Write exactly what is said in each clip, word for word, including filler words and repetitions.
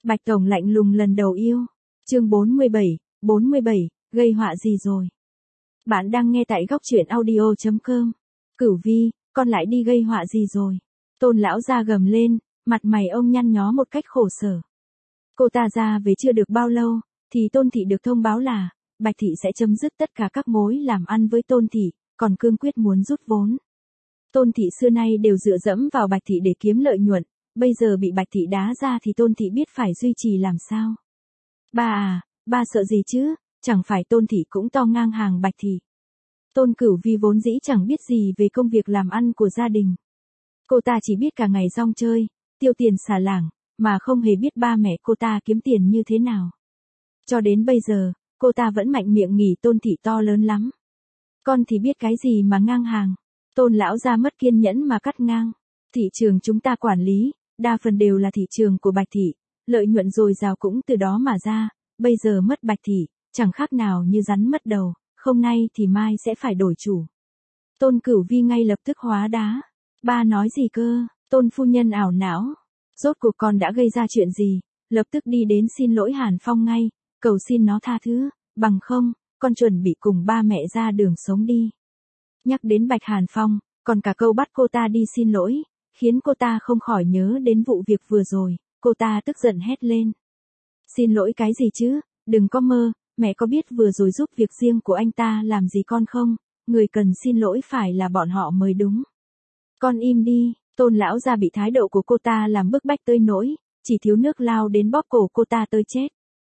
Bạch Tổng lạnh lùng lần đầu yêu. Chương bốn mươi bảy, bốn mươi bảy, gây họa gì rồi? Bạn đang nghe tại góc truyện audio chấm com. Cửu Vi, con lại đi gây họa gì rồi? Tôn lão ra gầm lên, mặt mày ông nhăn nhó một cách khổ sở. Cô ta ra về chưa được bao lâu, thì Tôn Thị được thông báo là, Bạch Thị sẽ chấm dứt tất cả các mối làm ăn với Tôn Thị, còn cương quyết muốn rút vốn. Tôn Thị xưa nay đều dựa dẫm vào Bạch Thị để kiếm lợi nhuận, bây giờ bị Bạch Thị đá ra thì Tôn Thị biết phải duy trì làm sao. Ba à, ba sợ gì chứ, chẳng phải Tôn Thị cũng to ngang hàng Bạch Thị. Tôn Cửu Vi vốn dĩ chẳng biết gì về công việc làm ăn của gia đình. Cô ta chỉ biết cả ngày rong chơi, tiêu tiền xả lảng, mà không hề biết ba mẹ cô ta kiếm tiền như thế nào. Cho đến bây giờ, cô ta vẫn mạnh miệng nghỉ Tôn Thị to lớn lắm. Con thì biết cái gì mà ngang hàng. Tôn lão ra mất kiên nhẫn mà cắt ngang. Thị trường chúng ta quản lý, đa phần đều là thị trường của Bạch Thị, lợi nhuận dồi dào cũng từ đó mà ra, bây giờ mất Bạch Thị, chẳng khác nào như rắn mất đầu, không nay thì mai sẽ phải đổi chủ. Tôn Cửu Vi ngay lập tức hóa đá. Ba nói gì cơ? Tôn phu nhân ảo não. Rốt cuộc con đã gây ra chuyện gì? Lập tức đi đến xin lỗi Hàn Phong ngay, cầu xin nó tha thứ, bằng không, con chuẩn bị cùng ba mẹ ra đường sống đi. Nhắc đến Bạch Hàn Phong, còn cả câu bắt cô ta đi xin lỗi, khiến cô ta không khỏi nhớ đến vụ việc vừa rồi, cô ta tức giận hét lên. Xin lỗi cái gì chứ, đừng có mơ, mẹ có biết vừa rồi giúp việc riêng của anh ta làm gì con không, người cần xin lỗi phải là bọn họ mới đúng. Con im đi, Tôn lão ra bị thái độ của cô ta làm bức bách tới nỗi, chỉ thiếu nước lao đến bóp cổ cô ta tới chết.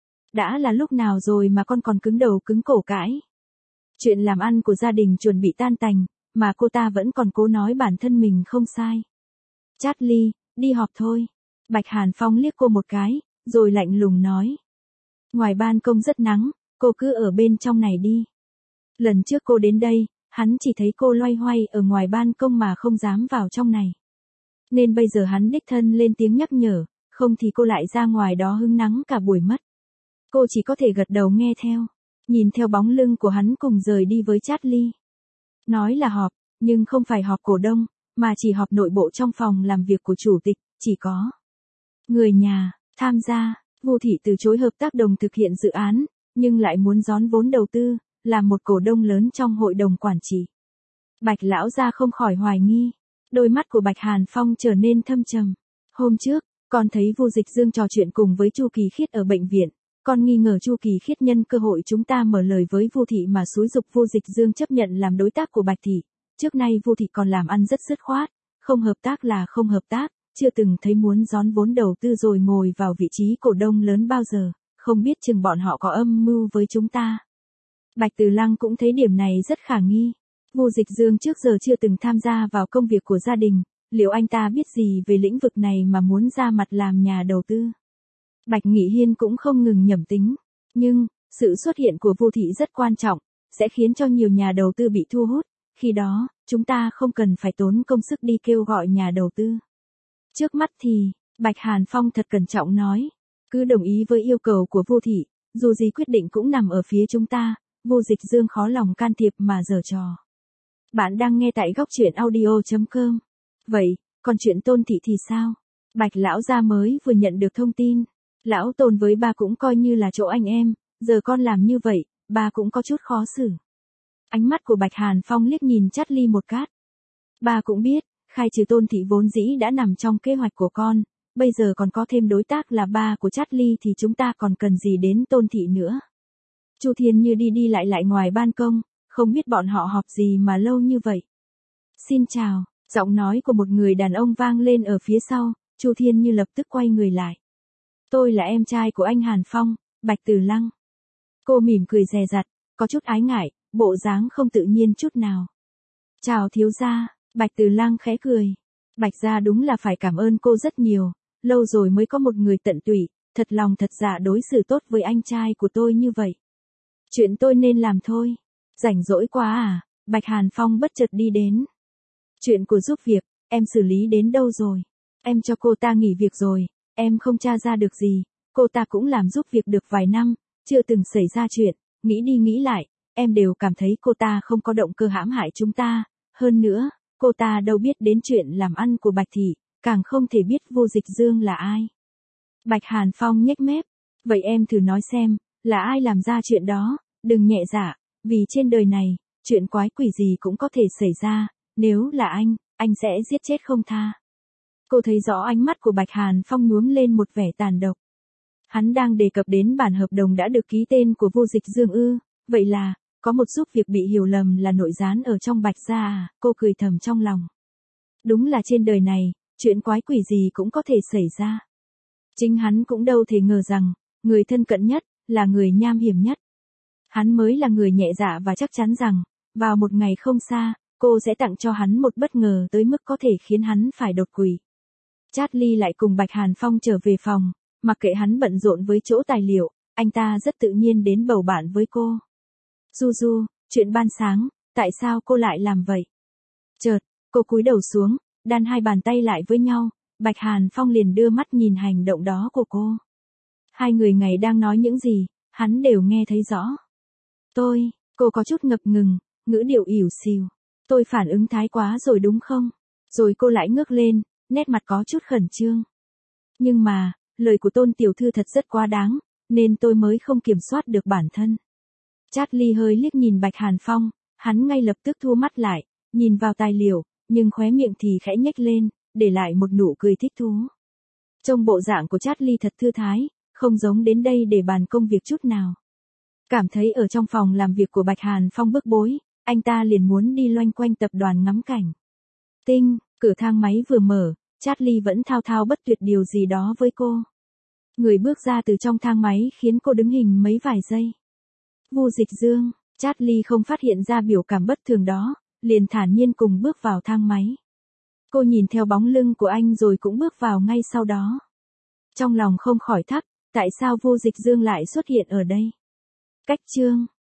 Đã là lúc nào rồi mà con còn cứng đầu cứng cổ cãi. Chuyện làm ăn của gia đình chuẩn bị tan tành, mà cô ta vẫn còn cố nói bản thân mình không sai. Chát Ly, đi họp thôi. Bạch Hàn Phong liếc cô một cái, rồi lạnh lùng nói. Ngoài ban công rất nắng, cô cứ ở bên trong này đi. Lần trước cô đến đây, hắn chỉ thấy cô loay hoay ở ngoài ban công mà không dám vào trong này. Nên bây giờ hắn đích thân lên tiếng nhắc nhở, không thì cô lại ra ngoài đó hứng nắng cả buổi mất. Cô chỉ có thể gật đầu nghe theo, nhìn theo bóng lưng của hắn cùng rời đi với Chát Ly. Nói là họp, nhưng không phải họp cổ đông, mà chỉ họp nội bộ trong phòng làm việc của chủ tịch, chỉ có người nhà tham gia. Vu Thị từ chối hợp tác đồng thực hiện dự án, nhưng lại muốn gión vốn đầu tư, là một cổ đông lớn trong hội đồng quản trị. Bạch lão gia không khỏi hoài nghi, đôi mắt của Bạch Hàn Phong trở nên thâm trầm. Hôm trước, con thấy Vu Dịch Dương trò chuyện cùng với Chu Kỳ Khiết ở bệnh viện, con nghi ngờ Chu Kỳ Khiết nhân cơ hội chúng ta mở lời với Vu Thị mà xúi giục Vu Dịch Dương chấp nhận làm đối tác của Bạch Thị. Trước nay Vu Thị còn làm ăn rất dứt khoát, không hợp tác là không hợp tác, chưa từng thấy muốn gión vốn đầu tư rồi ngồi vào vị trí cổ đông lớn bao giờ, không biết chừng bọn họ có âm mưu với chúng ta. Bạch Từ Lăng cũng thấy điểm này rất khả nghi. Vu Dịch Dương trước giờ chưa từng tham gia vào công việc của gia đình, liệu anh ta biết gì về lĩnh vực này mà muốn ra mặt làm nhà đầu tư? Bạch Nghị Hiên cũng không ngừng nhẩm tính, nhưng, sự xuất hiện của Vu Thị rất quan trọng, sẽ khiến cho nhiều nhà đầu tư bị thu hút, khi đó, chúng ta không cần phải tốn công sức đi kêu gọi nhà đầu tư. Trước mắt thì, Bạch Hàn Phong thật cẩn trọng nói, cứ đồng ý với yêu cầu của Vu Thị, dù gì quyết định cũng nằm ở phía chúng ta, Vu Dịch Dương khó lòng can thiệp mà giở trò. Bạn đang nghe tại góc truyện audio chấm com. Vậy, còn chuyện Tôn Thị thì sao? Bạch lão gia mới vừa nhận được thông tin. Lão Tôn với ba cũng coi như là chỗ anh em, giờ con làm như vậy, ba cũng có chút khó xử. Ánh mắt của Bạch Hàn Phong liếc nhìn Chát Ly một cát. Ba cũng biết, khai trừ Tôn Thị vốn dĩ đã nằm trong kế hoạch của con, bây giờ còn có thêm đối tác là ba của Chát Ly thì chúng ta còn cần gì đến Tôn Thị nữa. Chu Thiên Như đi đi lại lại ngoài ban công, không biết bọn họ họp gì mà lâu như vậy. Xin chào, giọng nói của một người đàn ông vang lên ở phía sau, Chu Thiên Như lập tức quay người lại. Tôi là em trai của anh Hàn Phong, Bạch Từ Lăng. Cô mỉm cười dè dặt, có chút ái ngại, bộ dáng không tự nhiên chút nào. Chào thiếu gia, Bạch Từ Lăng khẽ cười. Bạch gia đúng là phải cảm ơn cô rất nhiều, lâu rồi mới có một người tận tụy, thật lòng thật dạ đối xử tốt với anh trai của tôi như vậy. Chuyện tôi nên làm thôi. Rảnh rỗi quá à, Bạch Hàn Phong bất chợt đi đến. Chuyện của giúp việc, em xử lý đến đâu rồi? Em cho cô ta nghỉ việc rồi, em không tra ra được gì, cô ta cũng làm giúp việc được vài năm, chưa từng xảy ra chuyện, nghĩ đi nghĩ lại, em đều cảm thấy cô ta không có động cơ hãm hại chúng ta, hơn nữa, cô ta đâu biết đến chuyện làm ăn của Bạch Thị, càng không thể biết Vu Dịch Dương là ai. Bạch Hàn Phong nhếch mép. Vậy em thử nói xem, là ai làm ra chuyện đó, đừng nhẹ dạ, vì trên đời này, chuyện quái quỷ gì cũng có thể xảy ra, nếu là anh, anh sẽ giết chết không tha. Cô thấy rõ ánh mắt của Bạch Hàn Phong nhuốm lên một vẻ tàn độc. Hắn đang đề cập đến bản hợp đồng đã được ký tên của Vô Dịch Dương ư, vậy là, có một giúp việc bị hiểu lầm là nội gián ở trong Bạch gia à, cô cười thầm trong lòng. Đúng là trên đời này, chuyện quái quỷ gì cũng có thể xảy ra. Chính hắn cũng đâu thể ngờ rằng, người thân cận nhất, là người nham hiểm nhất. Hắn mới là người nhẹ dạ và chắc chắn rằng, vào một ngày không xa, cô sẽ tặng cho hắn một bất ngờ tới mức có thể khiến hắn phải đột quỵ. Charlie lại cùng Bạch Hàn Phong trở về phòng, mặc kệ hắn bận rộn với chỗ tài liệu, anh ta rất tự nhiên đến bầu bạn với cô. Du Du, chuyện ban sáng, tại sao cô lại làm vậy? Chợt, cô cúi đầu xuống, đan hai bàn tay lại với nhau, Bạch Hàn Phong liền đưa mắt nhìn hành động đó của cô. Hai người ngày đang nói những gì, hắn đều nghe thấy rõ. Tôi, cô có chút ngập ngừng, ngữ điệu ỉu xìu. Tôi phản ứng thái quá rồi đúng không? Rồi cô lại ngước lên, nét mặt có chút khẩn trương. Nhưng mà, lời của Tôn tiểu thư thật rất quá đáng, nên tôi mới không kiểm soát được bản thân. Charlie hơi liếc nhìn Bạch Hàn Phong, hắn ngay lập tức thu mắt lại, nhìn vào tài liệu, nhưng khóe miệng thì khẽ nhếch lên, để lại một nụ cười thích thú. Trông bộ dạng của Charlie thật thư thái, không giống đến đây để bàn công việc chút nào. Cảm thấy ở trong phòng làm việc của Bạch Hàn Phong bức bối, anh ta liền muốn đi loanh quanh tập đoàn ngắm cảnh. Tinh, cửa thang máy vừa mở, Charlie vẫn thao thao bất tuyệt điều gì đó với cô. Người bước ra từ trong thang máy khiến cô đứng hình mấy vài giây. Vô Dịch Dương, Charlie không phát hiện ra biểu cảm bất thường đó, liền thản nhiên cùng bước vào thang máy. Cô nhìn theo bóng lưng của anh rồi cũng bước vào ngay sau đó. Trong lòng không khỏi thắc, tại sao Vô Dịch Dương lại xuất hiện ở đây? Cách chương